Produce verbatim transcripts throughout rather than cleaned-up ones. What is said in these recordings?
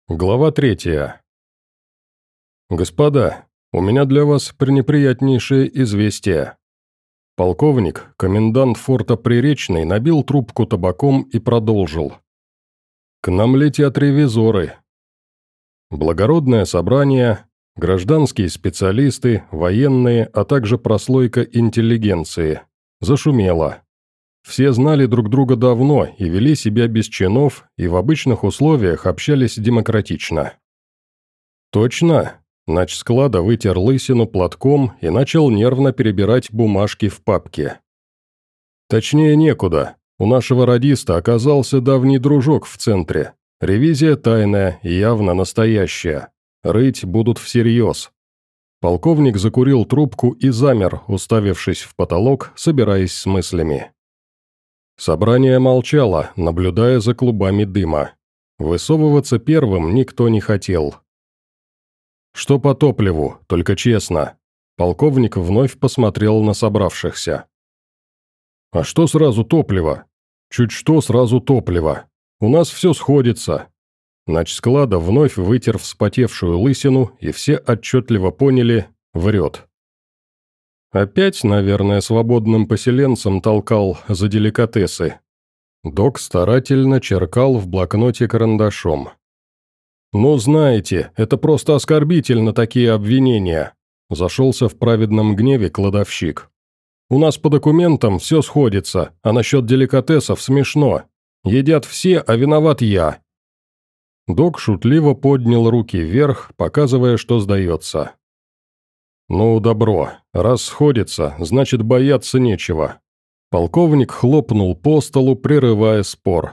Глава третья. Господа, у меня для вас пренеприятнейшее известие. Полковник, комендант форта Приречный, набил трубку табаком и продолжил. К нам летят ревизоры. Благородное собрание, гражданские специалисты, военные, а также прослойка интеллигенции. Зашумело. Все знали друг друга давно и вели себя без чинов, и в обычных условиях общались демократично. «Точно?» Начсклада вытер лысину платком и начал нервно перебирать бумажки в папке. «Точнее некуда. У нашего радиста оказался давний дружок в центре. Ревизия тайная и явно настоящая. Рыть будут всерьез». Полковник закурил трубку и замер, уставившись в потолок, собираясь с мыслями. Собрание молчало, наблюдая за клубами дыма. Высовываться первым никто не хотел. «Что по топливу, только честно?» Полковник вновь посмотрел на собравшихся. «А что сразу топливо? Чуть что сразу топливо. У нас все сходится». Начсклада вновь вытер вспотевшую лысину, и все отчетливо поняли – врет. Опять, наверное, свободным поселенцам толкал за деликатесы. Док старательно черкал в блокноте карандашом. «Ну, знаете, это просто оскорбительно, такие обвинения», – зашелся в праведном гневе кладовщик. «У нас по документам все сходится, а насчет деликатесов смешно. Едят все, а виноват я». Док шутливо поднял руки вверх, показывая, что сдается. «Ну, добро. Раз сходится, значит, бояться нечего». Полковник хлопнул по столу, прерывая спор.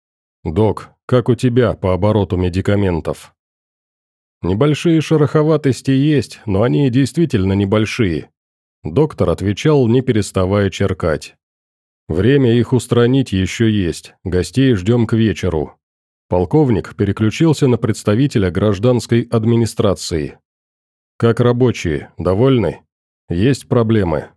«Док, как у тебя по обороту медикаментов?» «Небольшие шероховатости есть, но они действительно небольшие». Доктор отвечал, не переставая черкать. «Время их устранить еще есть, гостей ждем к вечеру». Полковник переключился на представителя гражданской администрации. «Как рабочие, довольны? Есть проблемы?»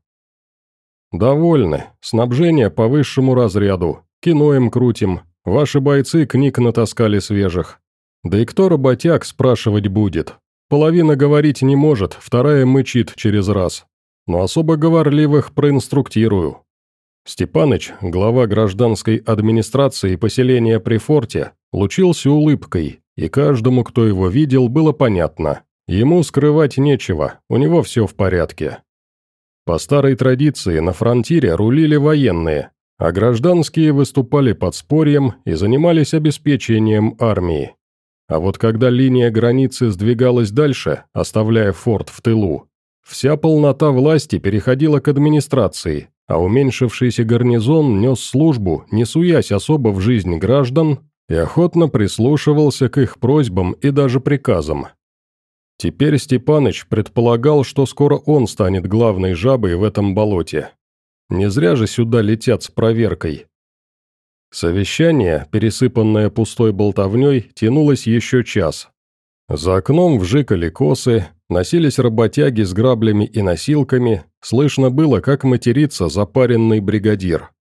«Довольны. Снабжение по высшему разряду. Кино им крутим. Ваши бойцы книг натаскали свежих. Да и кто работяг спрашивать будет? Половина говорить не может, вторая мычит через раз. Но особо говорливых проинструктирую». Степаныч, глава гражданской администрации поселения при форте, лучился улыбкой, и каждому, кто его видел, было понятно. Ему скрывать нечего, у него все в порядке. По старой традиции на фронтире рулили военные, а гражданские выступали подспорьем и занимались обеспечением армии. А вот когда линия границы сдвигалась дальше, оставляя форт в тылу, вся полнота власти переходила к администрации, а уменьшившийся гарнизон нес службу, не суясь особо в жизнь граждан, и охотно прислушивался к их просьбам и даже приказам. Теперь Степаныч предполагал, что скоро он станет главной жабой в этом болоте. Не зря же сюда летят с проверкой. Совещание, пересыпанное пустой болтовней, тянулось еще час. За окном вжикали косы, носились работяги с граблями и носилками, слышно было, как матерится запаренный бригадир.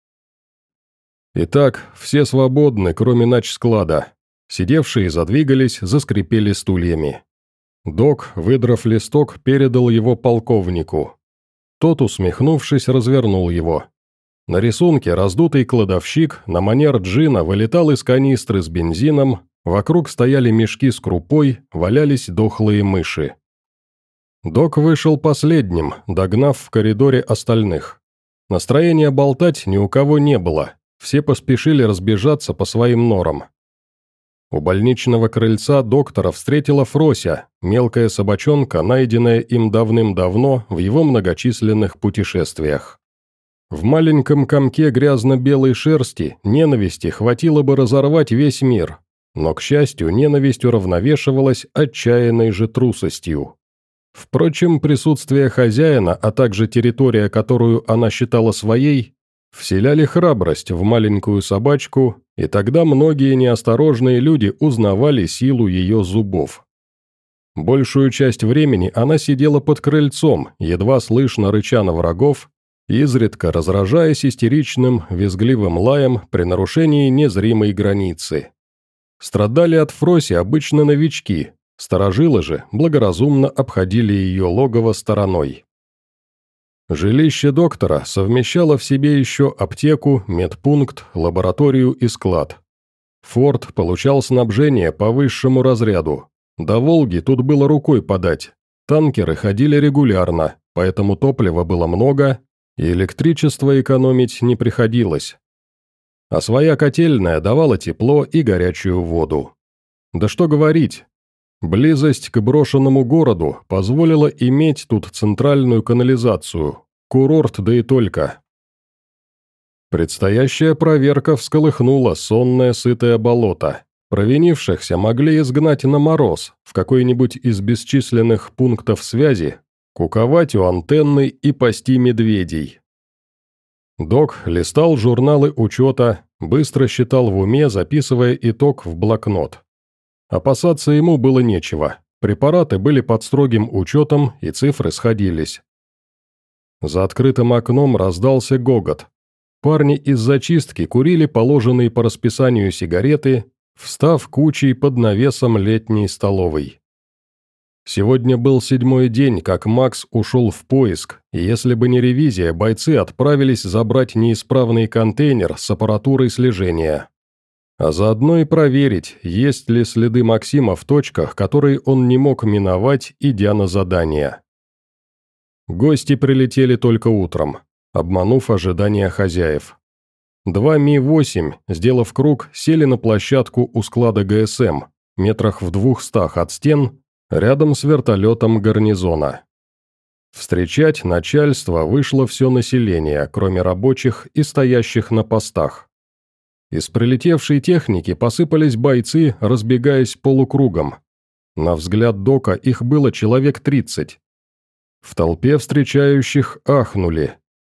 Итак, все свободны, кроме начсклада. Сидевшие задвигались, заскрипели стульями. Док, выдрав листок, передал его полковнику. Тот, усмехнувшись, развернул его. На рисунке раздутый кладовщик на манер джина вылетал из канистры с бензином, вокруг стояли мешки с крупой, валялись дохлые мыши. Док вышел последним, догнав в коридоре остальных. Настроения болтать ни у кого не было, все поспешили разбежаться по своим норам. У больничного крыльца доктора встретила Фрося, мелкая собачонка, найденная им давным-давно в его многочисленных путешествиях. В маленьком комке грязно-белой шерсти ненависти хватило бы разорвать весь мир, но, к счастью, ненависть уравновешивалась отчаянной же трусостью. Впрочем, присутствие хозяина, а также территория, которую она считала своей, вселяли храбрость в маленькую собачку, и тогда многие неосторожные люди узнавали силу ее зубов. Большую часть времени она сидела под крыльцом, едва слышно рыча на врагов, изредка разражаясь истеричным, визгливым лаем при нарушении незримой границы. Страдали от фроси обычно новички, старожилы же благоразумно обходили ее логово стороной. Жилище доктора совмещало в себе еще аптеку, медпункт, лабораторию и склад. Форт получал снабжение по высшему разряду. До Волги тут было рукой подать. Танкеры ходили регулярно, поэтому топлива было много, и электричество экономить не приходилось. А своя котельная давала тепло и горячую воду. Да что говорить, близость к брошенному городу позволила иметь тут центральную канализацию, курорт да и только. Предстоящая проверка всколыхнула сонное сытое болото. Провинившихся могли изгнать на мороз, в какой-нибудь из бесчисленных пунктов связи, куковать у антенны и пасти медведей. Док листал журналы учета, быстро считал в уме, записывая итог в блокнот. Опасаться ему было нечего, препараты были под строгим учетом и цифры сходились. За открытым окном раздался гогот. Парни из зачистки курили положенные по расписанию сигареты, встав кучей под навесом летней столовой. Сегодня был седьмой день, как Макс ушел в поиск, и если бы не ревизия, бойцы отправились забрать неисправный контейнер с аппаратурой слежения. А заодно и проверить, есть ли следы Максима в точках, которые он не мог миновать, идя на задание. Гости прилетели только утром, обманув ожидания хозяев. Два Ми восемь, сделав круг, сели на площадку у склада ГСМ, метрах в двухстах от стен, рядом с вертолетом гарнизона. Встречать начальство вышло все население, кроме рабочих и стоящих на постах. Из прилетевшей техники посыпались бойцы, разбегаясь полукругом. На взгляд Дока их было человек тридцать. В толпе встречающих ахнули.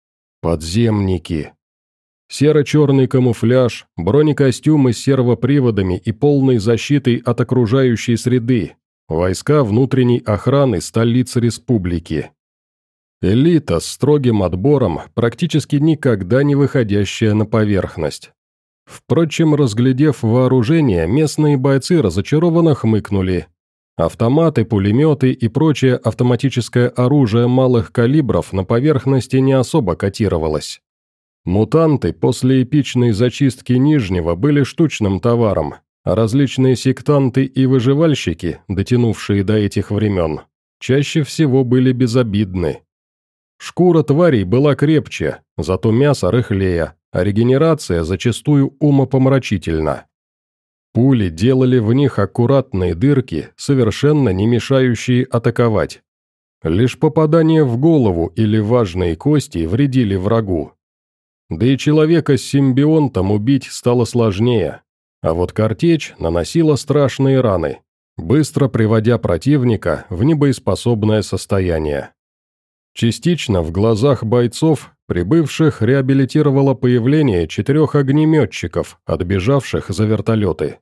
Подземники. Серо-черный камуфляж, бронекостюмы с сервоприводами и полной защитой от окружающей среды. Войска внутренней охраны столицы республики. Элита с строгим отбором, практически никогда не выходящая на поверхность. Впрочем, разглядев вооружение, местные бойцы разочарованно хмыкнули. Автоматы, пулеметы и прочее автоматическое оружие малых калибров на поверхности не особо котировалось. Мутанты после эпичной зачистки Нижнего были штучным товаром, а различные сектанты и выживальщики, дотянувшие до этих времен, чаще всего были безобидны. Шкура тварей была крепче, зато мясо рыхлее, а регенерация зачастую умопомрачительна. Пули делали в них аккуратные дырки, совершенно не мешающие атаковать. Лишь попадание в голову или важные кости вредили врагу. Да и человека с симбионтом убить стало сложнее. А вот картечь наносила страшные раны, быстро приводя противника в небоеспособное состояние. Частично в глазах бойцов, прибывших, реабилитировало появление четырех огнеметчиков, отбежавших за вертолеты.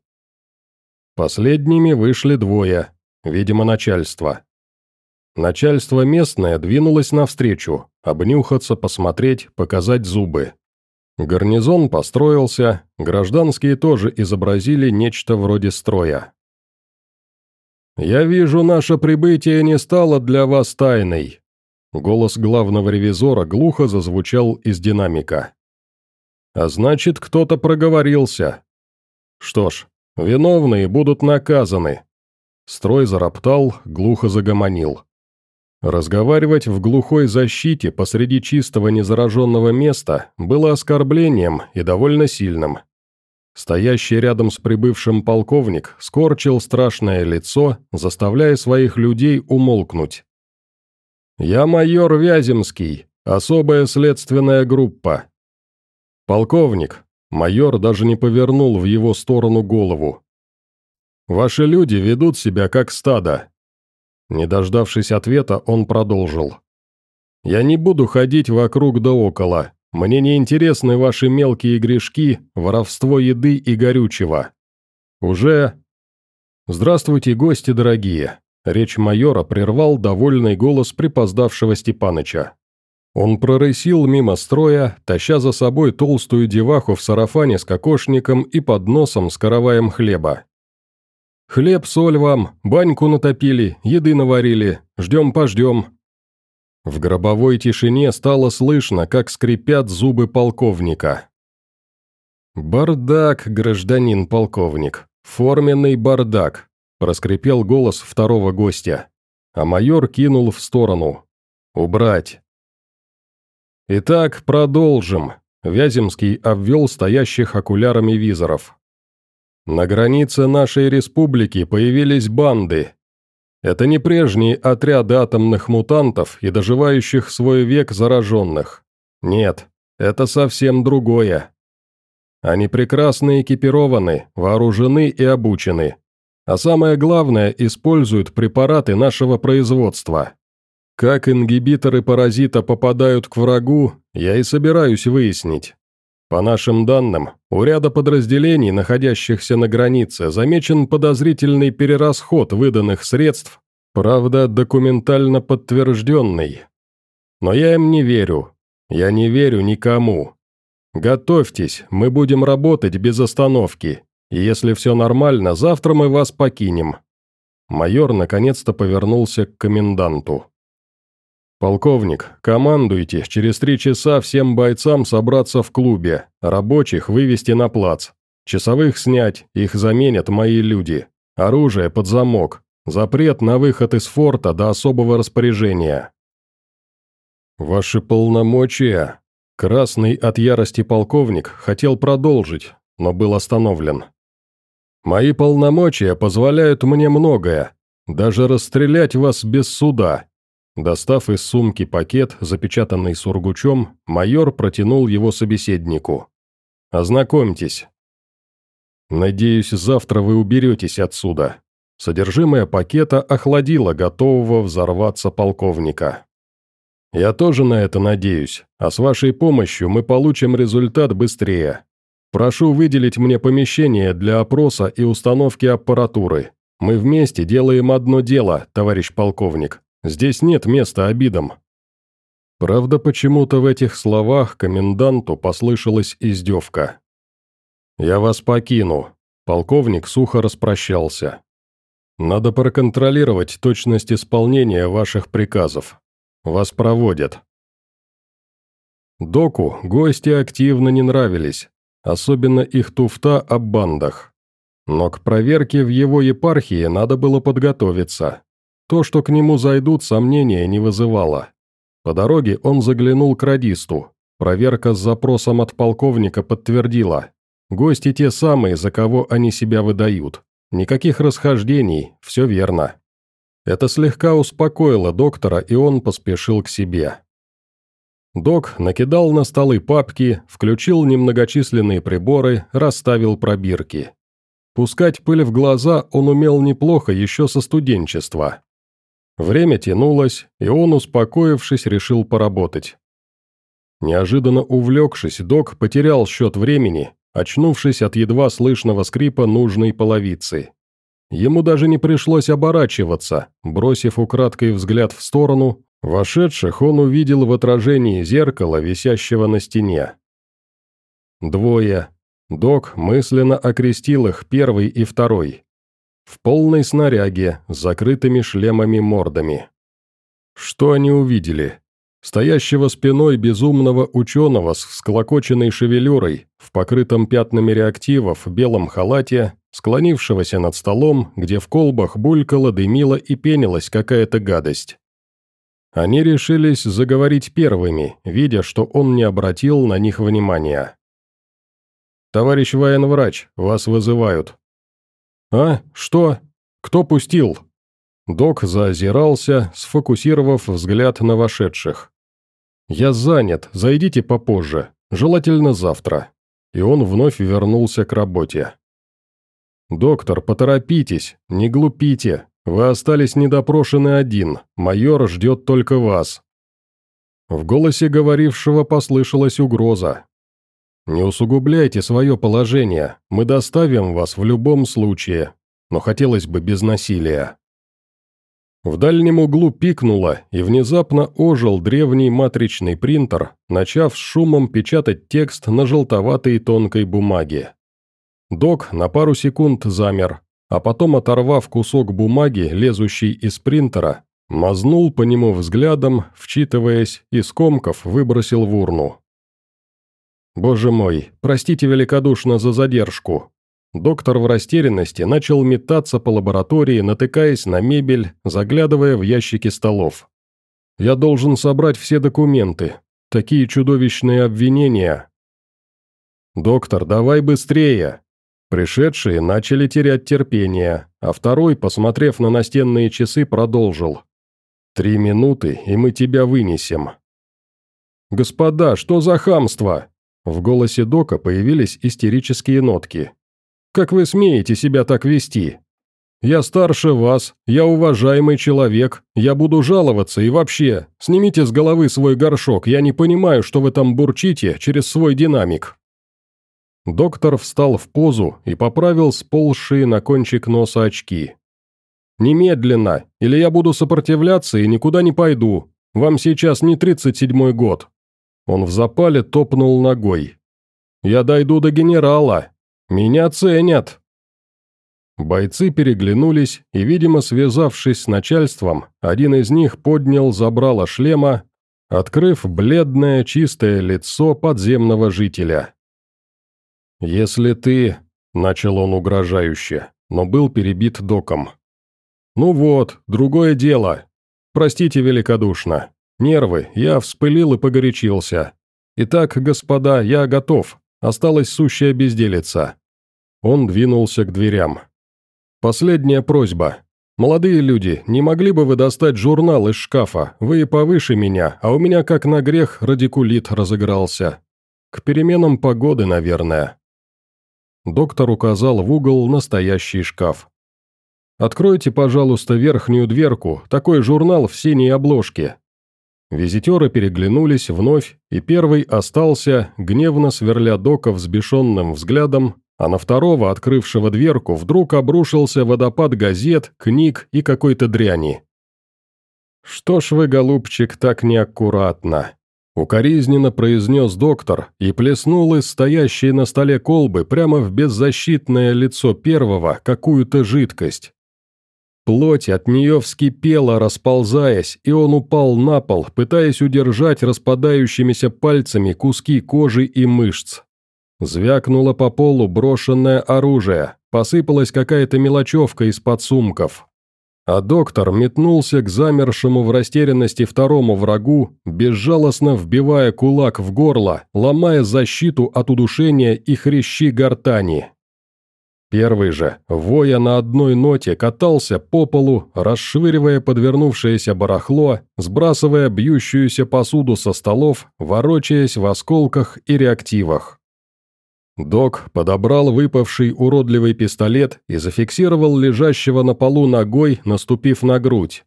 Последними вышли двое, видимо, начальство. Начальство местное двинулось навстречу, обнюхаться, посмотреть, показать зубы. Гарнизон построился, гражданские тоже изобразили нечто вроде строя. «Я вижу, наше прибытие не стало для вас тайной», — голос главного ревизора глухо зазвучал из динамика. «А значит, кто-то проговорился. Что ж, виновные будут наказаны». Строй зароптал, глухо загомонил. Разговаривать в глухой защите посреди чистого незараженного места было оскорблением и довольно сильным. Стоящий рядом с прибывшим полковник скорчил страшное лицо, заставляя своих людей умолкнуть. «Я майор Вяземский, особая следственная группа». «Полковник», майор даже не повернул в его сторону голову. «Ваши люди ведут себя как стадо». Не дождавшись ответа, он продолжил. «Я не буду ходить вокруг да около. Мне не интересны ваши мелкие грешки, воровство еды и горючего. Уже...» «Здравствуйте, гости дорогие!» Речь майора прервал довольный голос припоздавшего Степаныча. Он прорысил мимо строя, таща за собой толстую деваху в сарафане с кокошником и подносом с караваем хлеба, Хлеб, соль вам, баньку натопили, еды наварили, ждем-пождем». В гробовой тишине стало слышно, как скрипят зубы полковника. «Бардак, гражданин полковник, форменный бардак», – проскрипел голос второго гостя, а майор кинул в сторону. «Убрать». «Итак, продолжим», – Вяземский обвел стоящих окулярами визоров. «На границе нашей республики появились банды. Это не прежние отряды атомных мутантов и доживающих свой век зараженных. Нет, это совсем другое. Они прекрасно экипированы, вооружены и обучены. А самое главное, используют препараты нашего производства. Как ингибиторы паразита попадают к врагу, я и собираюсь выяснить. По нашим данным, у ряда подразделений, находящихся на границе, замечен подозрительный перерасход выданных средств, правда, документально подтвержденный. Но я им не верю. Я не верю никому. Готовьтесь, мы будем работать без остановки, и если все нормально, завтра мы вас покинем». Майор наконец-то повернулся к коменданту. «Полковник, командуйте, через три часа всем бойцам собраться в клубе, рабочих вывести на плац, часовых снять, их заменят мои люди, оружие под замок, запрет на выход из форта до особого распоряжения». «Ваши полномочия...» Красный от ярости полковник хотел продолжить, но был остановлен. «Мои полномочия позволяют мне многое, даже расстрелять вас без суда». Достав из сумки пакет, запечатанный сургучом, майор протянул его собеседнику. «Ознакомьтесь». «Надеюсь, завтра вы уберетесь отсюда». Содержимое пакета охладило готового взорваться полковника. «Я тоже на это надеюсь, а с вашей помощью мы получим результат быстрее. Прошу выделить мне помещение для опроса и установки аппаратуры. Мы вместе делаем одно дело, товарищ полковник. Здесь нет места обидам». Правда, почему-то в этих словах коменданту послышалась издевка. «Я вас покину», – полковник сухо распрощался. «Надо проконтролировать точность исполнения ваших приказов. Вас проводят». Доку гости активно не нравились, особенно их туфта об бандах. Но к проверке в его епархии надо было подготовиться. То, что к нему зайдут, сомнения не вызывало. По дороге он заглянул к радисту. Проверка с запросом от полковника подтвердила. Гости те самые, за кого они себя выдают. Никаких расхождений, все верно. Это слегка успокоило доктора, и он поспешил к себе. Док накидал на столы папки, включил немногочисленные приборы, расставил пробирки. Пускать пыль в глаза он умел неплохо еще со студенчества. Время тянулось, и он, успокоившись, решил поработать. Неожиданно увлекшись, док потерял счет времени, очнувшись от едва слышного скрипа нужной половицы. Ему даже не пришлось оборачиваться, бросив украдкой взгляд в сторону, вошедших он увидел в отражении зеркала, висящего на стене. Двое. Док мысленно окрестил их первый и второй. В полной снаряге, с закрытыми шлемами мордами. Что они увидели? Стоящего спиной безумного ученого с всклокоченной шевелюрой, в покрытом пятнами реактивов белом халате, склонившегося над столом, где в колбах булькала, дымила и пенилась какая-то гадость. Они решились заговорить первыми, видя, что он не обратил на них внимания. «Товарищ военврач, вас вызывают». «А? Что? Кто пустил?» Док заозирался, сфокусировав взгляд на вошедших. «Я занят, зайдите попозже, желательно завтра». И он вновь вернулся к работе. «Доктор, поторопитесь, не глупите, вы остались недопрошены один, майор ждет только вас». В голосе говорившего послышалась угроза. «Не усугубляйте свое положение, мы доставим вас в любом случае, но хотелось бы без насилия». В дальнем углу пикнуло, и внезапно ожил древний матричный принтер, начав с шумом печатать текст на желтоватой тонкой бумаге. Док на пару секунд замер, а потом, оторвав кусок бумаги, лезущий из принтера, мазнул по нему взглядом, вчитываясь, и скомков выбросил в урну. «Боже мой, простите великодушно за задержку». Доктор в растерянности начал метаться по лаборатории, натыкаясь на мебель, заглядывая в ящики столов. «Я должен собрать все документы. Такие чудовищные обвинения». «Доктор, давай быстрее!» Пришедшие начали терять терпение, а второй, посмотрев на настенные часы, продолжил. «Три минуты, и мы тебя вынесем». «Господа, что за хамство?» В голосе Дока появились истерические нотки. «Как вы смеете себя так вести? Я старше вас, я уважаемый человек, я буду жаловаться и вообще, снимите с головы свой горшок, я не понимаю, что вы там бурчите через свой динамик». Доктор встал в позу и поправил сползшие на кончик носа очки. «Немедленно, или я буду сопротивляться и никуда не пойду. Вам сейчас не тридцать седьмой год». Он в запале топнул ногой. «Я дойду до генерала. Меня ценят». Бойцы переглянулись и, видимо, связавшись с начальством, один из них поднял забрало шлема, открыв бледное чистое лицо подземного жителя. «Если ты...» – начал он угрожающе, но был перебит Доком. «Ну вот, другое дело. Простите великодушно. Нервы, я вспылил и погорячился. Итак, господа, я готов. Осталась сущая безделица». Он двинулся к дверям. «Последняя просьба. Молодые люди, не могли бы вы достать журнал из шкафа? Вы повыше меня, а у меня как на грех радикулит разыгрался. К переменам погоды, наверное». Доктор указал в угол настоящий шкаф. «Откройте, пожалуйста, верхнюю дверку, такой журнал в синей обложке». Визитеры переглянулись вновь, и первый остался, гневно сверля Дока взбешенным взглядом, а на второго, открывшего дверку, вдруг обрушился водопад газет, книг и какой-то дряни. «Что ж вы, голубчик, так неаккуратно?» Укоризненно произнес доктор и плеснул из стоящей на столе колбы прямо в беззащитное лицо первого какую-то жидкость. Плоть от нее вскипела, расползаясь, и он упал на пол, пытаясь удержать распадающимися пальцами куски кожи и мышц. Звякнуло по полу брошенное оружие, посыпалась какая-то мелочевка из-под сумков. А доктор метнулся к замершему в растерянности второму врагу, безжалостно вбивая кулак в горло, ломая защиту от удушения и хрящи гортани. Первый же, воя на одной ноте, катался по полу, расшвыривая подвернувшееся барахло, сбрасывая бьющуюся посуду со столов, ворочаясь в осколках и реактивах. Док подобрал выпавший уродливый пистолет и зафиксировал лежащего на полу ногой, наступив на грудь.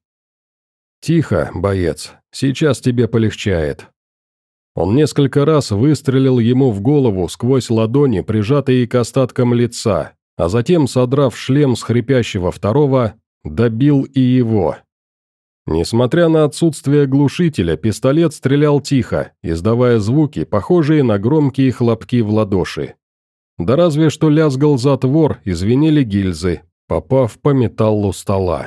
«Тихо, боец, сейчас тебе полегчает». Он несколько раз выстрелил ему в голову сквозь ладони, прижатые к остаткам лица, а затем, содрав шлем с хрипящего второго, добил и его. Несмотря на отсутствие глушителя, пистолет стрелял тихо, издавая звуки, похожие на громкие хлопки в ладоши. Да разве что лязгал затвор и звенели гильзы, попав по металлу стола.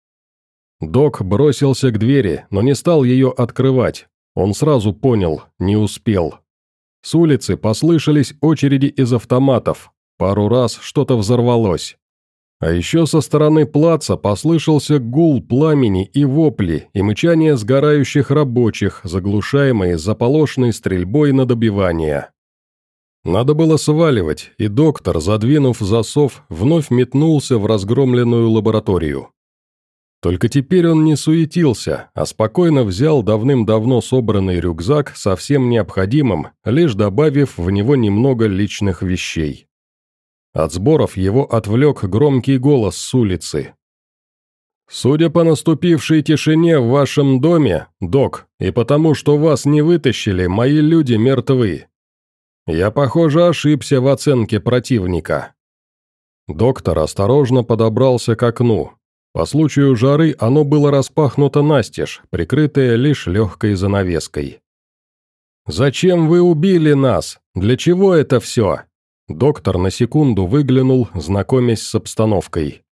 Док бросился к двери, но не стал ее открывать. Он сразу понял, не успел. С улицы послышались очереди из автоматов. Пару раз что-то взорвалось. А еще со стороны плаца послышался гул пламени и вопли, и мычание сгорающих рабочих, заглушаемые заполошной стрельбой на добивание. Надо было сваливать, и доктор, задвинув засов, вновь метнулся в разгромленную лабораторию. Только теперь он не суетился, а спокойно взял давным-давно собранный рюкзак со всем необходимым, лишь добавив в него немного личных вещей. От сборов его отвлек громкий голос с улицы. «Судя по наступившей тишине в вашем доме, док, и потому, что вас не вытащили, мои люди мертвы. Я, похоже, ошибся в оценке противника». Доктор осторожно подобрался к окну. По случаю жары оно было распахнуто настежь, прикрытое лишь легкой занавеской. «Зачем вы убили нас? Для чего это все?» Доктор на секунду выглянул, знакомясь с обстановкой.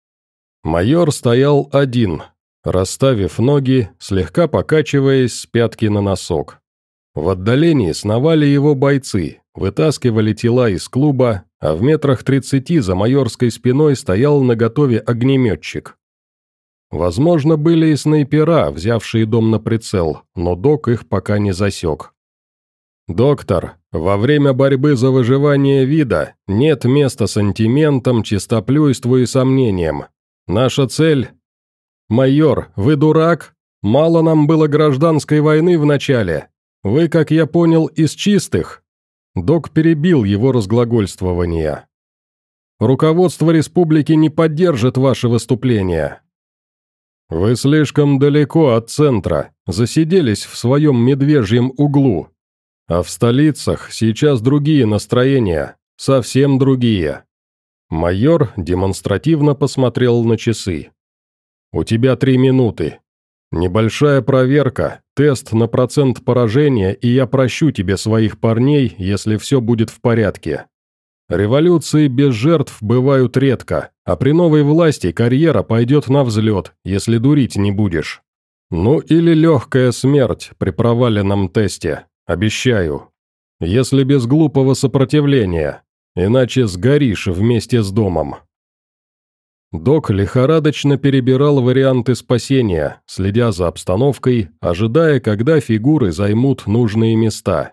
Майор стоял один, расставив ноги, слегка покачиваясь с пятки на носок. В отдалении сновали его бойцы, вытаскивали тела из клуба, а в метрах тридцати за майорской спиной стоял наготове огнеметчик. Возможно, были и снайпера, взявшие дом на прицел, но док их пока не засек. «Доктор, во время борьбы за выживание вида нет места сантиментам, чистоплюйству и сомнениям. Наша цель...» «Майор, вы дурак? Мало нам было гражданской войны в начале. Вы, как я понял, из чистых?» Док перебил его разглагольствование. «Руководство республики не поддержит ваше выступление. Вы слишком далеко от центра, засиделись в своем медвежьем углу. А в столицах сейчас другие настроения, совсем другие». Майор демонстративно посмотрел на часы. «У тебя три минуты. Небольшая проверка, тест на процент поражения, и я прощу тебе своих парней, если все будет в порядке. Революции без жертв бывают редко, а при новой власти карьера пойдет на взлет, если дурить не будешь. Ну или легкая смерть при проваленном тесте, обещаю. Если без глупого сопротивления, иначе сгоришь вместе с домом». Док лихорадочно перебирал варианты спасения, следя за обстановкой, ожидая, когда фигуры займут нужные места.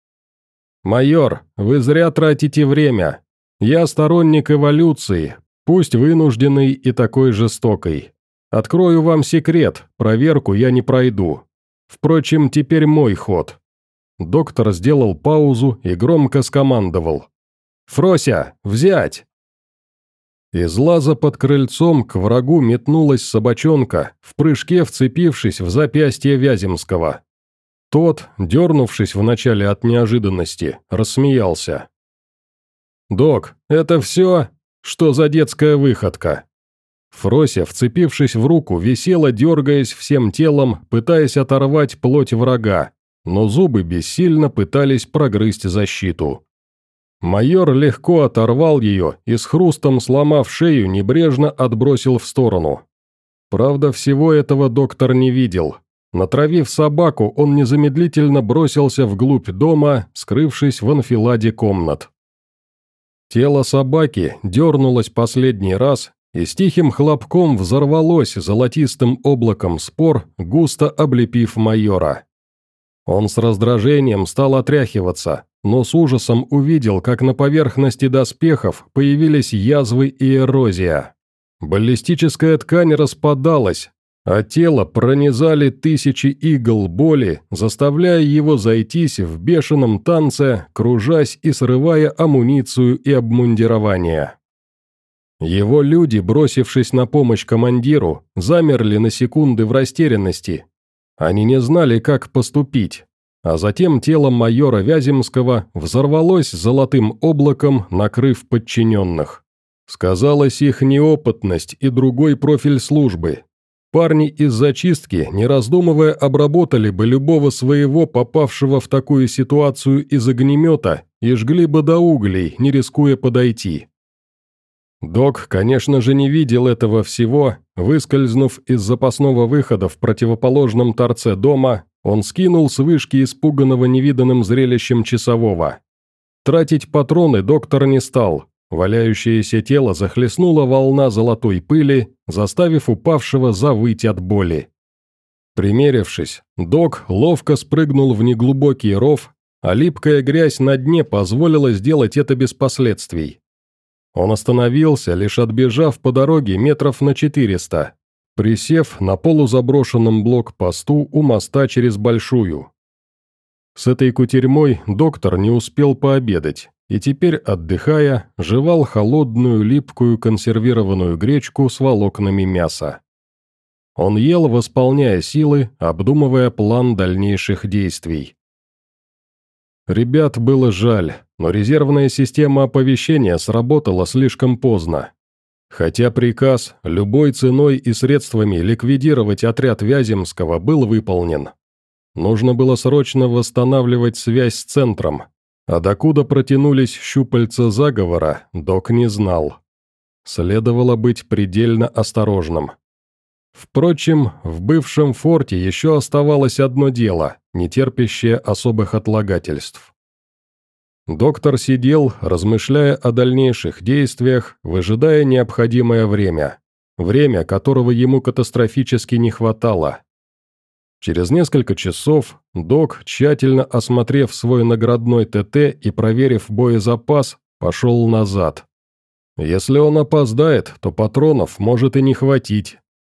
«Майор, вы зря тратите время. Я сторонник эволюции, пусть вынужденной и такой жестокой. Открою вам секрет, проверку я не пройду. Впрочем, теперь мой ход». Доктор сделал паузу и громко скомандовал. «Фрося, взять!» Из лаза под крыльцом к врагу метнулась собачонка, в прыжке вцепившись в запястье Вяземского. Тот, дернувшись вначале от неожиданности, рассмеялся. «Док, это все? Что за детская выходка?» Фрося, вцепившись в руку, висела, дергаясь всем телом, пытаясь оторвать плоть врага, но зубы бессильно пытались прогрызть защиту. Майор легко оторвал ее и с хрустом, сломав шею, небрежно отбросил в сторону. Правда, всего этого доктор не видел. Натравив собаку, он незамедлительно бросился вглубь дома, скрывшись в анфиладе комнат. Тело собаки дернулось последний раз и с тихим хлопком взорвалось золотистым облаком спор, густо облепив майора. Он с раздражением стал отряхиваться, но с ужасом увидел, как на поверхности доспехов появились язвы и эрозия. Баллистическая ткань распадалась, а тело пронизали тысячи игл боли, заставляя его зайтись в бешеном танце, кружась и срывая амуницию и обмундирование. Его люди, бросившись на помощь командиру, замерли на секунды в растерянности. Они не знали, как поступить. А затем тело майора Вяземского взорвалось золотым облаком, накрыв подчиненных. Сказалась их неопытность и другой профиль службы. Парни из зачистки, не раздумывая, обработали бы любого своего, попавшего в такую ситуацию из огнемета, и жгли бы до углей, не рискуя подойти. Док, конечно же, не видел этого всего. Выскользнув из запасного выхода в противоположном торце дома, он скинул с вышки испуганного невиданным зрелищем часового. Тратить патроны доктор не стал. Валяющееся тело захлестнула волна золотой пыли, заставив упавшего завыть от боли. Примерившись, док ловко спрыгнул в неглубокий ров, а липкая грязь на дне позволила сделать это без последствий. Он остановился, лишь отбежав по дороге метров на четыреста, присев на полузаброшенном блокпосту у моста через Большую. С этой кутерьмой доктор не успел пообедать, и теперь, отдыхая, жевал холодную липкую консервированную гречку с волокнами мяса. Он ел, восполняя силы, обдумывая план дальнейших действий. Ребят было жаль, но резервная система оповещения сработала слишком поздно. Хотя приказ любой ценой и средствами ликвидировать отряд Вяземского был выполнен. Нужно было срочно восстанавливать связь с центром, а докуда протянулись щупальца заговора, док не знал. Следовало быть предельно осторожным. Впрочем, в бывшем форте еще оставалось одно дело, не терпящее особых отлагательств. Доктор сидел, размышляя о дальнейших действиях, выжидая необходимое время. Время, которого ему катастрофически не хватало. Через несколько часов док, тщательно осмотрев свой наградной ТТ и проверив боезапас, пошел назад. Если он опоздает, то патронов может и не хватить.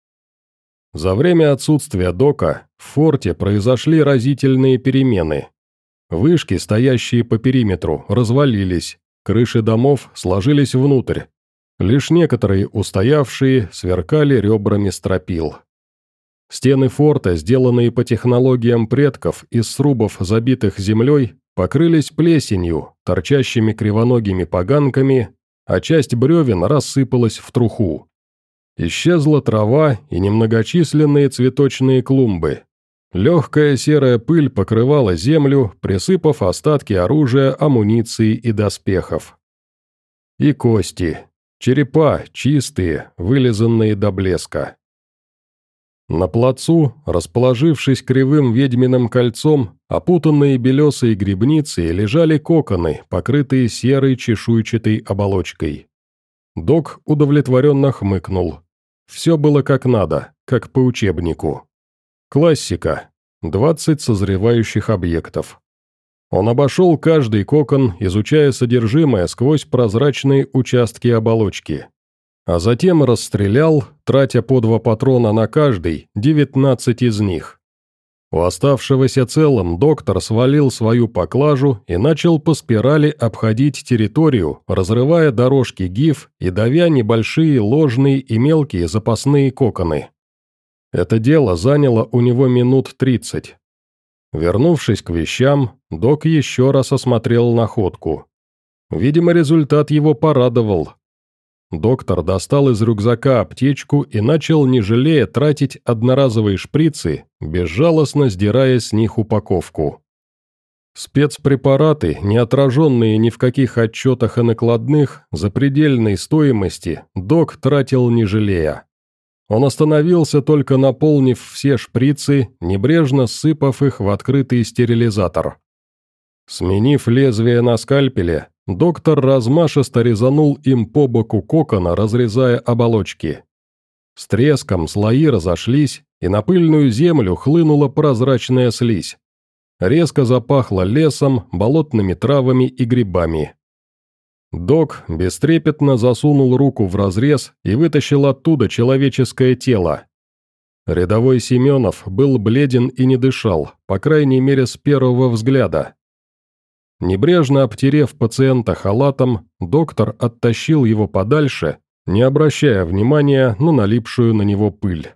За время отсутствия дока в форте произошли разительные перемены. Вышки, стоящие по периметру, развалились, крыши домов сложились внутрь. Лишь некоторые устоявшие сверкали ребрами стропил. Стены форта, сделанные по технологиям предков из срубов, забитых землей, покрылись плесенью, торчащими кривоногими поганками, а часть бревен рассыпалась в труху. Исчезла трава и немногочисленные цветочные клумбы. Легкая серая пыль покрывала землю, присыпав остатки оружия, амуниции и доспехов. И кости. Черепа, чистые, вылизанные до блеска. На плацу, расположившись кривым ведьминым кольцом, опутанные белесой грибницей, лежали коконы, покрытые серой чешуйчатой оболочкой. Док удовлетворенно хмыкнул. Все было как надо, как по учебнику. Классика. двадцать созревающих объектов. Он обошел каждый кокон, изучая содержимое сквозь прозрачные участки оболочки. А затем расстрелял, тратя по два патрона на каждый, девятнадцать из них. У оставшегося целым доктор свалил свою поклажу и начал по спирали обходить территорию, разрывая дорожки гиф и давя небольшие ложные и мелкие запасные коконы. Это дело заняло у него минут тридцать. Вернувшись к вещам, док еще раз осмотрел находку. Видимо, результат его порадовал. Доктор достал из рюкзака аптечку и начал, не жалея, тратить одноразовые шприцы, безжалостно сдирая с них упаковку. Спецпрепараты, не отраженные ни в каких отчетах и накладных, запредельной стоимости, док тратил не жалея. Он остановился, только наполнив все шприцы, небрежно сыпав их в открытый стерилизатор. Сменив лезвие на скальпеле, доктор размашисто резанул им по боку кокона, разрезая оболочки. С треском слои разошлись, и на пыльную землю хлынула прозрачная слизь. Резко запахло лесом, болотными травами и грибами. Док бестрепетно засунул руку в разрез и вытащил оттуда человеческое тело. Рядовой Семенов был бледен и не дышал, по крайней мере с первого взгляда. Небрежно обтерев пациента халатом, доктор оттащил его подальше, не обращая внимания на налипшую на него пыль.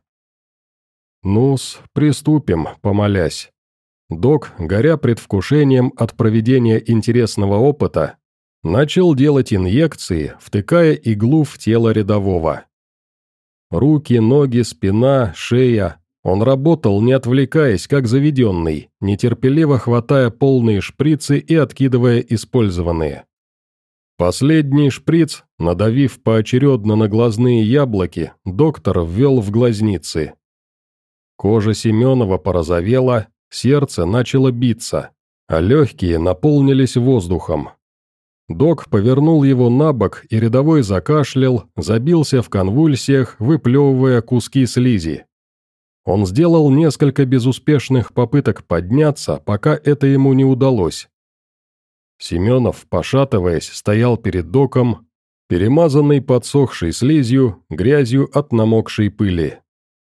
«Ну-с, приступим», помолясь. Док, горя предвкушением от проведения интересного опыта, начал делать инъекции, втыкая иглу в тело рядового. Руки, ноги, спина, шея. Он работал, не отвлекаясь, как заведенный, нетерпеливо хватая полные шприцы и откидывая использованные. Последний шприц, надавив поочередно на глазные яблоки, доктор ввел в глазницы. Кожа Семенова порозовела, сердце начало биться, а легкие наполнились воздухом. Док повернул его на бок, и рядовой закашлял, забился в конвульсиях, выплевывая куски слизи. Он сделал несколько безуспешных попыток подняться, пока это ему не удалось. Семенов, пошатываясь, стоял перед доком, перемазанный подсохшей слизью, грязью от намокшей пыли.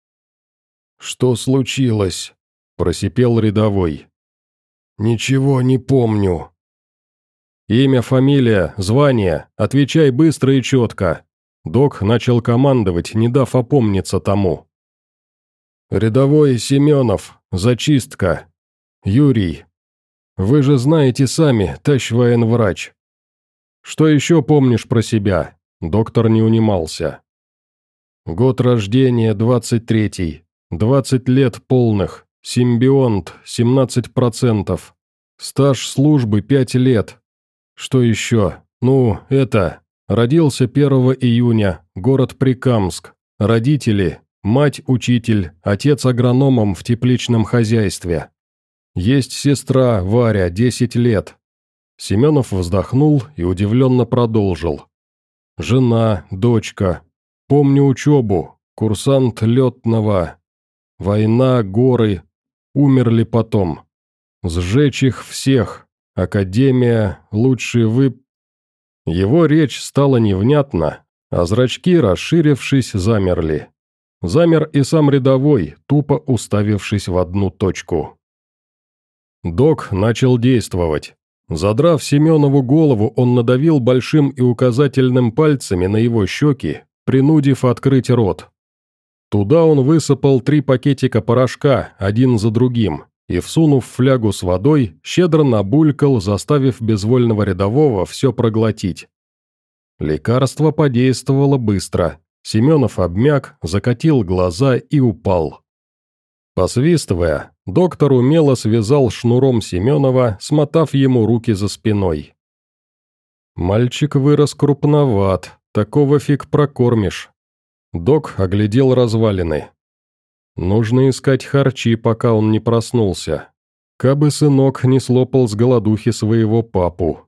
«Что случилось?» – просипел рядовой. «Ничего не помню». «Имя, фамилия, звание, отвечай быстро и четко». Док начал командовать, не дав опомниться тому. «Рядовой Семенов, зачистка. Юрий. Вы же знаете сами, товарищ военврач. Что еще помнишь про себя?» Доктор не унимался. «Год рождения двадцать третий, двадцать лет полных, симбионт семнадцать процентов, стаж службы пять лет. Что еще? Ну, это, Родился первого июня, город Прикамск. Родители – мать учитель, отец агрономом в тепличном хозяйстве. Есть сестра Варя, десять лет. Семенов вздохнул и удивленно продолжил. Жена, дочка. Помню учебу, курсант летного. Война, горы. Умерли потом. Сжечь их всех. Академия, лучший вы... Его речь стала невнятна, а зрачки, расширившись, замерли. Замер и сам рядовой, тупо уставившись в одну точку. Док начал действовать. Задрав Семенову голову, он надавил большим и указательным пальцами на его щеки, принудив открыть рот. Туда он высыпал три пакетика порошка, один за другим, и, всунув флягу с водой, щедро набулькал, заставив безвольного рядового все проглотить. Лекарство подействовало быстро. Семенов обмяк, закатил глаза и упал. Посвистывая, доктор умело связал шнуром Семенова, смотав ему руки за спиной. Мальчик вырос крупноват, такого фиг прокормишь. Док оглядел развалины. Нужно искать харчи, пока он не проснулся. Кабы сынок не слопал с голодухи своего папу.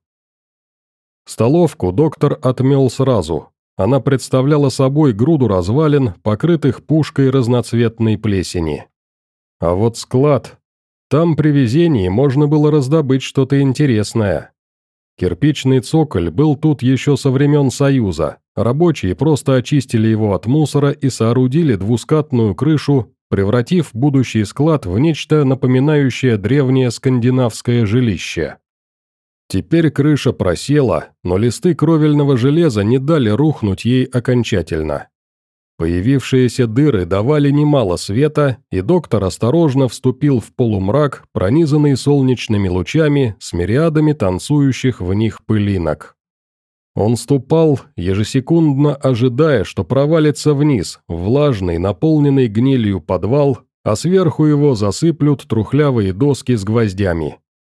Столовку доктор отмел сразу. Она представляла собой груду развалин, покрытых пушкой разноцветной плесени. А вот склад. Там при везении можно было раздобыть что-то интересное. Кирпичный цоколь был тут еще со времен Союза. Рабочие просто очистили его от мусора и соорудили двускатную крышу, превратив будущий склад в нечто напоминающее древнее скандинавское жилище. Теперь крыша просела, но листы кровельного железа не дали рухнуть ей окончательно. Появившиеся дыры давали немало света, и доктор осторожно вступил в полумрак, пронизанный солнечными лучами с мириадами танцующих в них пылинок. Он ступал, ежесекундно ожидая, что провалится вниз, в влажный, наполненный гнилью подвал, а сверху его засыплют трухлявые доски с гвоздями.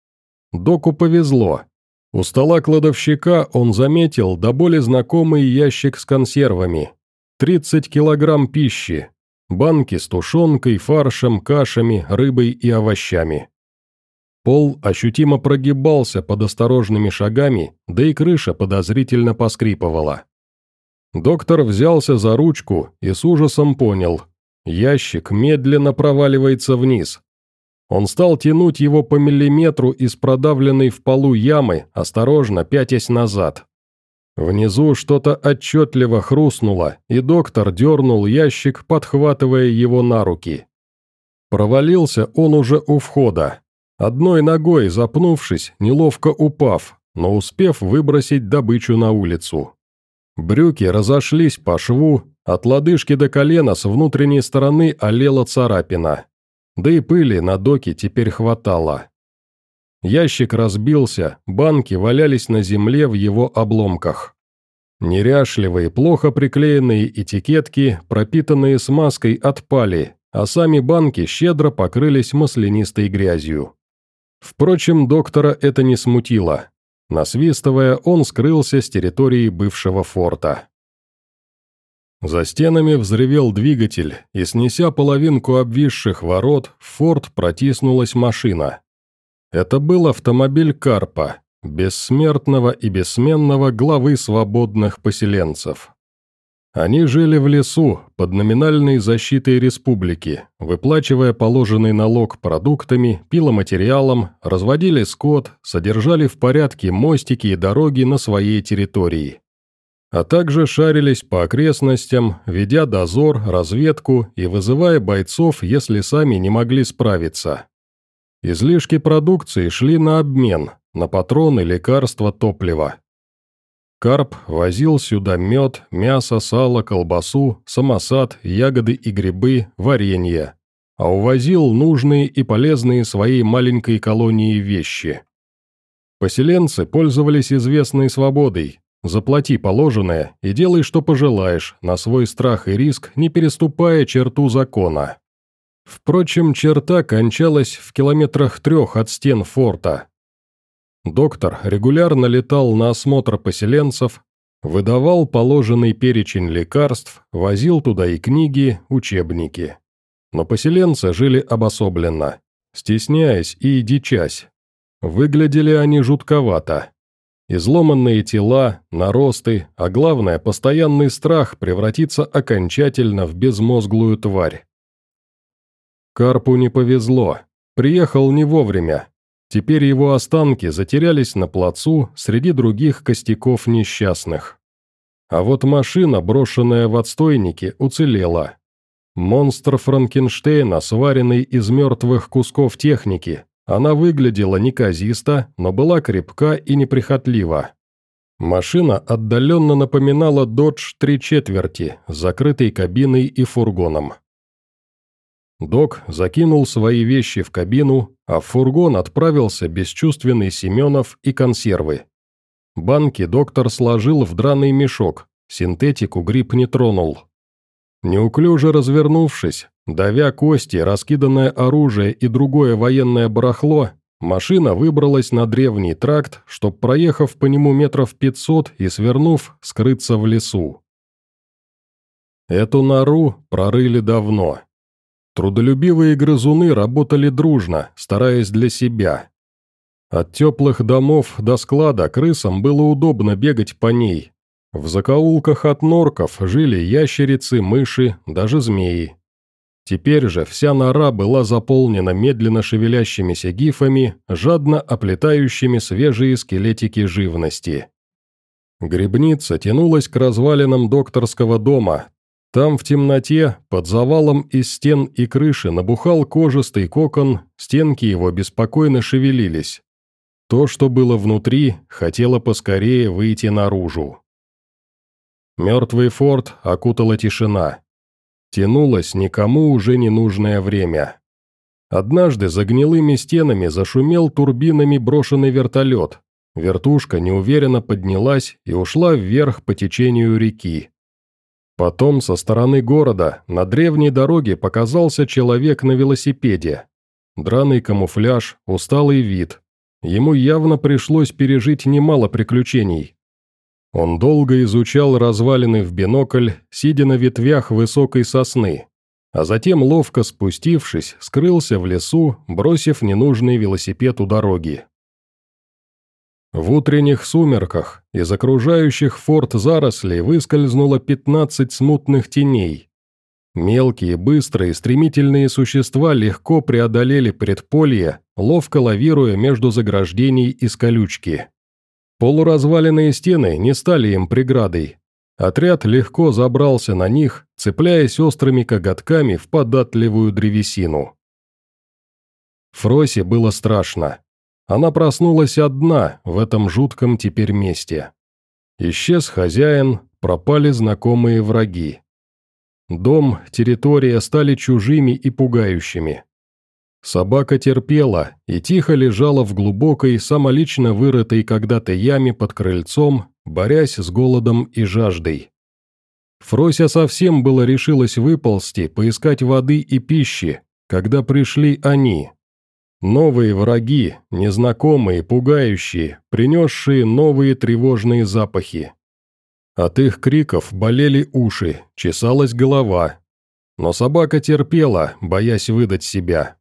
Доку повезло. У стола кладовщика он заметил до боли знакомый ящик с консервами. тридцать килограмм пищи, банки с тушенкой, фаршем, кашами, рыбой и овощами. Пол ощутимо прогибался под осторожными шагами, да и крыша подозрительно поскрипывала. Доктор взялся за ручку и с ужасом понял – ящик медленно проваливается вниз. Он стал тянуть его по миллиметру из продавленной в полу ямы, осторожно пятясь назад. Внизу что-то отчетливо хрустнуло, и доктор дернул ящик, подхватывая его на руки. Провалился он уже у входа. Одной ногой запнувшись, неловко упав, но успев выбросить добычу на улицу. Брюки разошлись по шву, от лодыжки до колена с внутренней стороны олела царапина. Да и пыли на доке теперь хватало. Ящик разбился, банки валялись на земле в его обломках. Неряшливые, плохо приклеенные этикетки, пропитанные смазкой, отпали, а сами банки щедро покрылись маслянистой грязью. Впрочем, доктора это не смутило. Насвистывая, он скрылся с территории бывшего форта. За стенами взревел двигатель, и, снеся половинку обвисших ворот, в форт протиснулась машина. Это был автомобиль Карпа, бессмертного и бессменного главы свободных поселенцев. Они жили в лесу, под номинальной защитой республики, выплачивая положенный налог продуктами, пиломатериалом, разводили скот, содержали в порядке мостики и дороги на своей территории. А также шарились по окрестностям, ведя дозор, разведку и вызывая бойцов, если сами не могли справиться. Излишки продукции шли на обмен, на патроны, лекарства, топливо. Карп возил сюда мед, мясо, сало, колбасу, самосад, ягоды и грибы, варенье, а увозил нужные и полезные своей маленькой колонии вещи. Поселенцы пользовались известной свободой. Заплати положенное и делай, что пожелаешь, на свой страх и риск, не переступая черту закона. Впрочем, черта кончалась в километрах трех от стен форта. Доктор регулярно летал на осмотр поселенцев, Выдавал положенный перечень лекарств, возил туда и книги, учебники. Но поселенцы жили обособленно, стесняясь и дичась. Выглядели они жутковато. Изломанные тела, наросты, а главное, постоянный страх превратиться окончательно в безмозглую тварь. Карпу не повезло. Приехал не вовремя. Теперь его останки затерялись на плацу среди других костяков несчастных. А вот машина, брошенная в отстойнике, уцелела. Монстр Франкенштейна, сваренный из мертвых кусков техники. Она выглядела неказисто, но была крепка и неприхотлива. Машина отдаленно напоминала «Додж три четверти» с закрытой кабиной и фургоном. Док закинул свои вещи в кабину, а в фургон отправился бесчувственный Семенов и консервы. Банки доктор сложил в драный мешок, синтетику гриб не тронул. Неуклюже развернувшись, давя кости, раскиданное оружие и другое военное барахло, машина выбралась на древний тракт, чтоб, проехав по нему метров пятьсот и свернув, скрыться в лесу. Эту нору прорыли давно. Трудолюбивые грызуны работали дружно, стараясь для себя. От теплых домов до склада крысам было удобно бегать по ней. В закоулках от норков жили ящерицы, мыши, даже змеи. Теперь же вся нора была заполнена медленно шевелящимися гифами, жадно оплетающими свежие скелетики живности. Грибница тянулась к развалинам докторского дома. Там в темноте, под завалом из стен и крыши набухал кожистый кокон, стенки его беспокойно шевелились. То, что было внутри, хотело поскорее выйти наружу. Мертвый форт окутала тишина. Тянулось никому уже не нужное время. Однажды за гнилыми стенами зашумел турбинами брошенный вертолет. Вертушка неуверенно поднялась и ушла вверх по течению реки. Потом со стороны города на древней дороге показался человек на велосипеде. Драный камуфляж, усталый вид. Ему явно пришлось пережить немало приключений. Он долго изучал развалины в бинокль, сидя на ветвях высокой сосны, а затем, ловко спустившись, скрылся в лесу, бросив ненужный велосипед у дороги. В утренних сумерках из окружающих форт зарослей выскользнуло пятнадцать смутных теней. Мелкие, быстрые, стремительные существа легко преодолели предполье, ловко лавируя между заграждений из колючки. Полуразваленные стены не стали им преградой. Отряд легко забрался на них, цепляясь острыми коготками в податливую древесину. Фросе было страшно. Она проснулась одна в этом жутком теперь месте. Исчез хозяин, пропали знакомые враги. Дом, территория стали чужими и пугающими. Собака терпела и тихо лежала в глубокой, самолично вырытой когда-то яме под крыльцом, борясь с голодом и жаждой. Фрося совсем было решилась выползти, поискать воды и пищи, когда пришли они. Новые враги, незнакомые, пугающие, принесшие новые тревожные запахи. От их криков болели уши, чесалась голова. Но собака терпела, боясь выдать себя.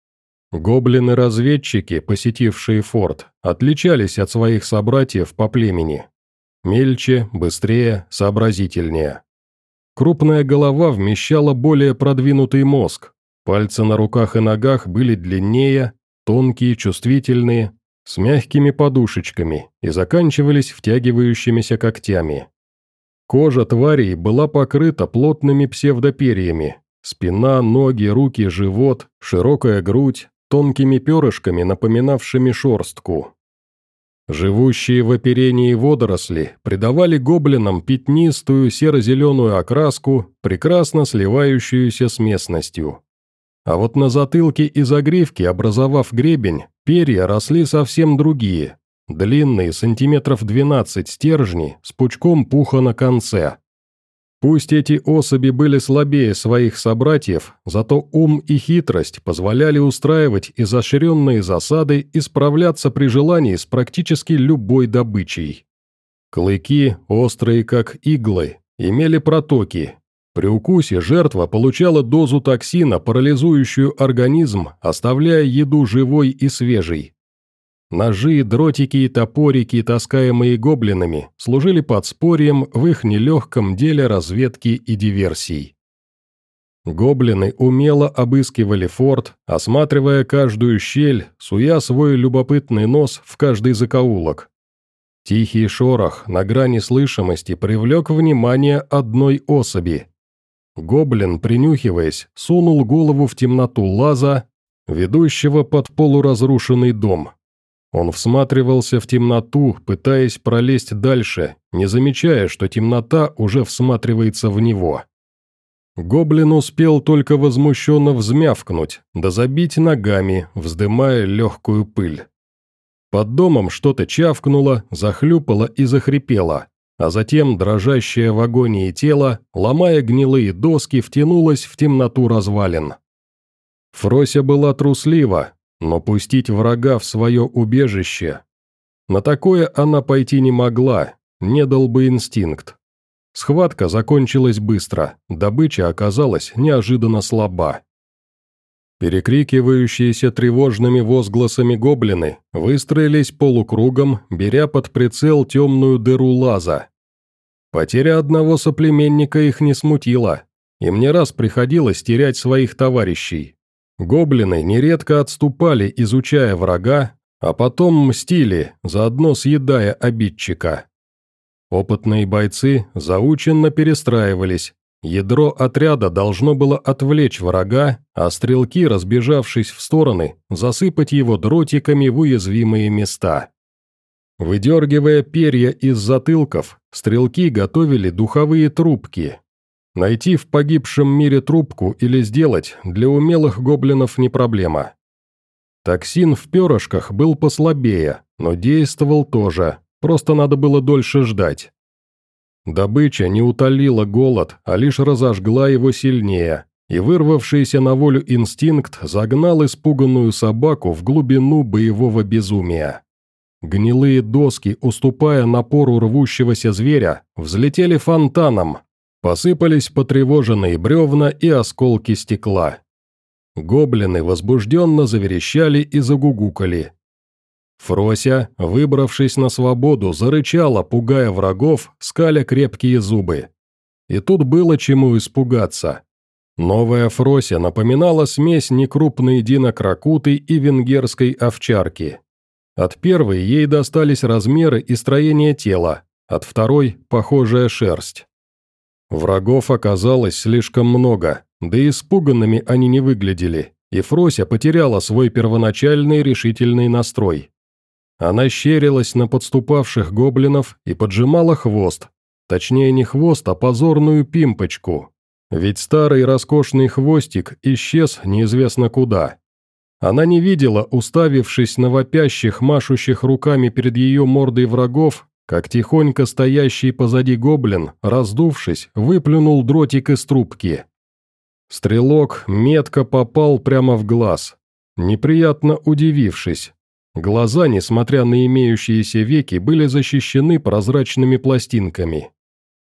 Гоблины-разведчики, посетившие форт, отличались от своих собратьев по племени. Мельче, быстрее, сообразительнее. Крупная голова вмещала более продвинутый мозг. Пальцы на руках и ногах были длиннее, тонкие, чувствительные, с мягкими подушечками и заканчивались втягивающимися когтями. Кожа тварей была покрыта плотными псевдоперьями. Спина, ноги, руки, живот, широкая грудь, тонкими перышками, напоминавшими шерстку. Живущие в оперении водоросли придавали гоблинам пятнистую серо-зеленую окраску, прекрасно сливающуюся с местностью. А вот на затылке и загривке, образовав гребень, перья росли совсем другие, длинные, сантиметров двенадцать стержни, с пучком пуха на конце. Пусть эти особи были слабее своих собратьев, зато ум и хитрость позволяли устраивать изощренные засады и справляться при желании с практически любой добычей. Клыки, острые как иглы, имели протоки. При укусе жертва получала дозу токсина, парализующую организм, оставляя еду живой и свежей. Ножи, дротики и топорики, таскаемые гоблинами, служили подспорьем в их нелегком деле разведки и диверсий. Гоблины умело обыскивали форт, осматривая каждую щель, суя свой любопытный нос в каждый закоулок. Тихий шорох на грани слышимости привлек внимание одной особи. Гоблин, принюхиваясь, сунул голову в темноту лаза, ведущего под полуразрушенный дом. Он всматривался в темноту, пытаясь пролезть дальше, не замечая, что темнота уже всматривается в него. Гоблин успел только возмущенно взмявкнуть, да забить ногами, вздымая легкую пыль. Под домом что-то чавкнуло, захлюпало и захрипело, а затем дрожащее в агонии тело, ломая гнилые доски, втянулось в темноту развалин. Фрося была труслива, но пустить врага в свое убежище... На такое она пойти не могла, не дал бы инстинкт. Схватка закончилась быстро, добыча оказалась неожиданно слаба. Перекрикивающиеся тревожными возгласами гоблины выстроились полукругом, беря под прицел темную дыру лаза. Потеря одного соплеменника их не смутила, им не раз приходилось терять своих товарищей. Гоблины нередко отступали, изучая врага, а потом мстили, заодно съедая обидчика. Опытные бойцы заученно перестраивались. Ядро отряда должно было отвлечь врага, а стрелки, разбежавшись в стороны, засыпать его дротиками в уязвимые места. Выдергивая перья из затылков, стрелки готовили духовые трубки. Найти в погибшем мире трубку или сделать для умелых гоблинов не проблема. Токсин в перышках был послабее, но действовал тоже, просто надо было дольше ждать. Добыча не утолила голод, а лишь разожгла его сильнее, и вырвавшийся на волю инстинкт загнал испуганную собаку в глубину боевого безумия. Гнилые доски, уступая напору рвущегося зверя, взлетели фонтаном, посыпались потревоженные бревна и осколки стекла. Гоблины возбужденно заверещали и загугукали. Фрося, выбравшись на свободу, зарычала, пугая врагов, скаля крепкие зубы. И тут было чему испугаться. Новая Фрося напоминала смесь некрупной динокрокуты и венгерской овчарки. От первой ей достались размеры и строение тела, от второй – похожая шерсть. Врагов оказалось слишком много, да и испуганными они не выглядели, и Фрося потеряла свой первоначальный решительный настрой. Она щерилась на подступавших гоблинов и поджимала хвост, точнее не хвост, а позорную пимпочку, ведь старый роскошный хвостик исчез неизвестно куда. Она не видела, уставившись на вопящих, машущих руками перед ее мордой врагов, как тихонько стоящий позади гоблин, раздувшись, выплюнул дротик из трубки. Стрелок метко попал прямо в глаз. Неприятно удивившись, глаза, несмотря на имеющиеся веки, были защищены прозрачными пластинками.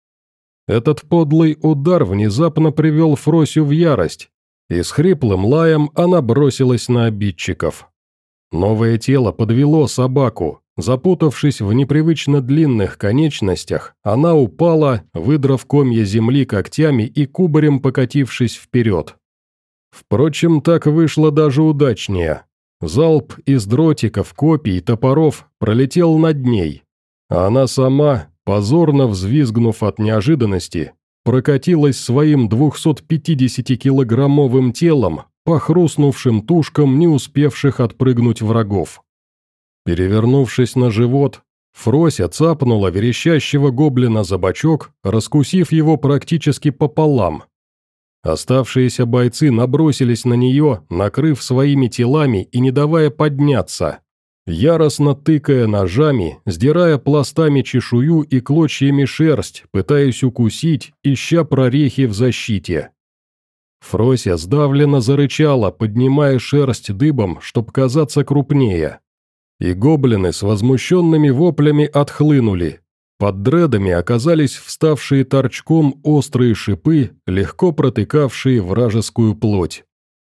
Этот подлый удар внезапно привел Фросю в ярость, и с хриплым лаем она бросилась на обидчиков. Новое тело подвело собаку. Запутавшись в непривычно длинных конечностях, она упала, выдрав комья земли когтями и кубарем покатившись вперед. Впрочем, так вышло даже удачнее. Залп из дротиков, копий и топоров пролетел над ней, а она сама, позорно взвизгнув от неожиданности, прокатилась своим двухсотпятидесятикилограммовым телом по хрустнувшим тушкам не успевших отпрыгнуть врагов. Перевернувшись на живот, Фрося цапнула верещащего гоблина за бочок, раскусив его практически пополам. Оставшиеся бойцы набросились на нее, накрыв своими телами и не давая подняться, яростно тыкая ножами, сдирая пластами чешую и клочьями шерсть, пытаясь укусить, ища прорехи в защите. Фрося сдавленно зарычала, поднимая шерсть дыбом, чтоб казаться крупнее. И гоблины с возмущенными воплями отхлынули. Под дредами оказались вставшие торчком острые шипы, легко протыкавшие вражескую плоть.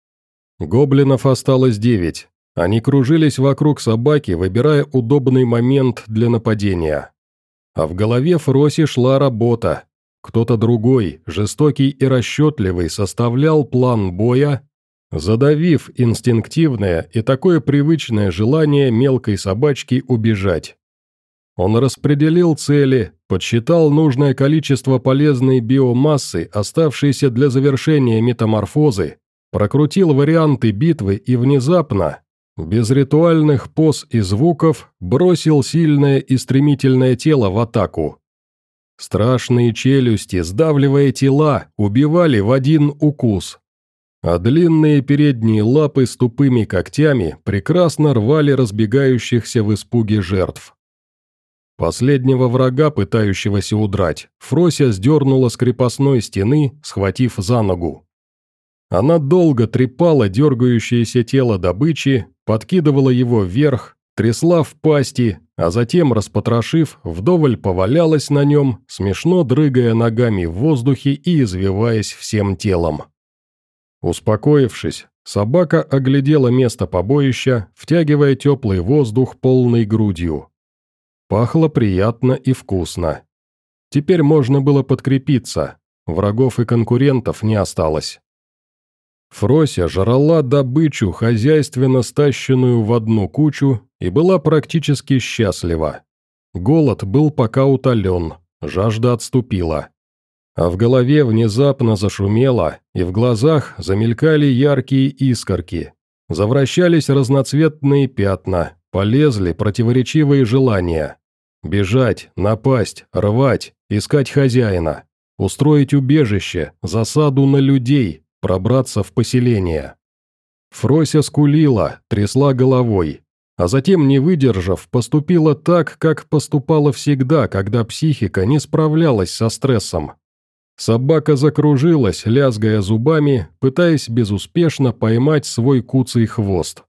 Гоблинов осталось девять. Они кружились вокруг собаки, выбирая удобный момент для нападения. А в голове Фроси шла работа. Кто-то другой, жестокий и расчетливый, составлял план боя, задавив инстинктивное и такое привычное желание мелкой собачки убежать. Он распределил цели, подсчитал нужное количество полезной биомассы, оставшейся для завершения метаморфозы, прокрутил варианты битвы и внезапно, без ритуальных поз и звуков, бросил сильное и стремительное тело в атаку. Страшные челюсти, сдавливая тела, убивали в один укус, а длинные передние лапы с тупыми когтями прекрасно рвали разбегающихся в испуге жертв. Последнего врага, пытающегося удрать, Фрося сдернула с крепостной стены, схватив за ногу. Она долго трепала дергающееся тело добычи, подкидывала его вверх, трясла в пасти, а затем, распотрошив, вдоволь повалялась на нем, смешно дрыгая ногами в воздухе и извиваясь всем телом. Успокоившись, собака оглядела место побоища, втягивая теплый воздух полной грудью. Пахло приятно и вкусно. Теперь можно было подкрепиться, врагов и конкурентов не осталось. Фрося жрала добычу, хозяйственно стащенную в одну кучу, и была практически счастлива. Голод был пока утолен, жажда отступила. А в голове внезапно зашумело, и в глазах замелькали яркие искорки. Завращались разноцветные пятна, полезли противоречивые желания. Бежать, напасть, рвать, искать хозяина, устроить убежище, засаду на людей, пробраться в поселение. Фрося скулила, трясла головой, а затем, не выдержав, поступила так, как поступала всегда, когда психика не справлялась со стрессом. Собака закружилась, лязгая зубами, пытаясь безуспешно поймать свой куцый хвост.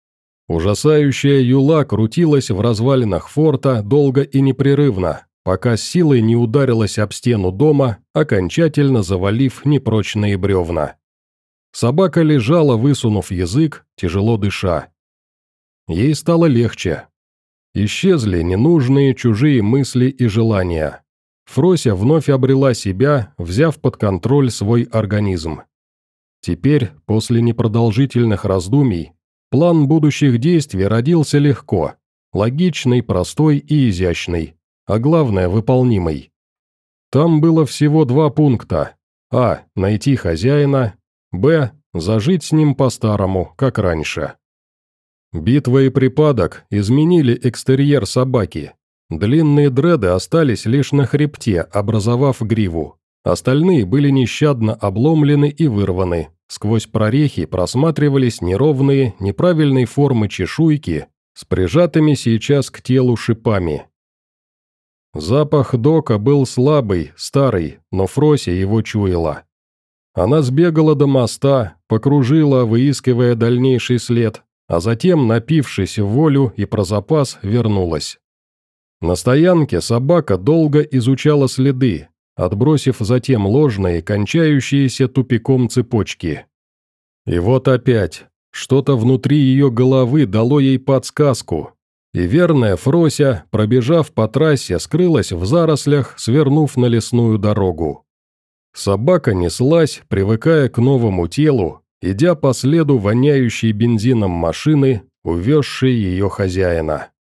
Ужасающая юла крутилась в развалинах форта долго и непрерывно, пока с силой не ударилась об стену дома, окончательно завалив непрочные бревна. Собака лежала, высунув язык, тяжело дыша. Ей стало легче. Исчезли ненужные чужие мысли и желания. Фрося вновь обрела себя, взяв под контроль свой организм. Теперь, после непродолжительных раздумий, план будущих действий родился легко, логичный, простой и изящный, а главное, выполнимый. Там было всего два пункта. А. Найти хозяина. Б. Зажить с ним по-старому, как раньше. Битва и припадок изменили экстерьер собаки. Длинные дреды остались лишь на хребте, образовав гриву. Остальные были нещадно обломлены и вырваны. Сквозь прорехи просматривались неровные, неправильной формы чешуйки с прижатыми сейчас к телу шипами. Запах дока был слабый, старый, но Фрося его чуяла. Она сбегала до моста, покружила, выискивая дальнейший след, а затем, напившись в волю и про запас, вернулась. На стоянке собака долго изучала следы, отбросив затем ложные, кончающиеся тупиком цепочки. И вот опять, что-то внутри ее головы дало ей подсказку, и верная Фрося, пробежав по трассе, скрылась в зарослях, свернув на лесную дорогу. Собака неслась, привыкая к новому телу, идя по следу воняющей бензином машины, увезшей ее хозяина.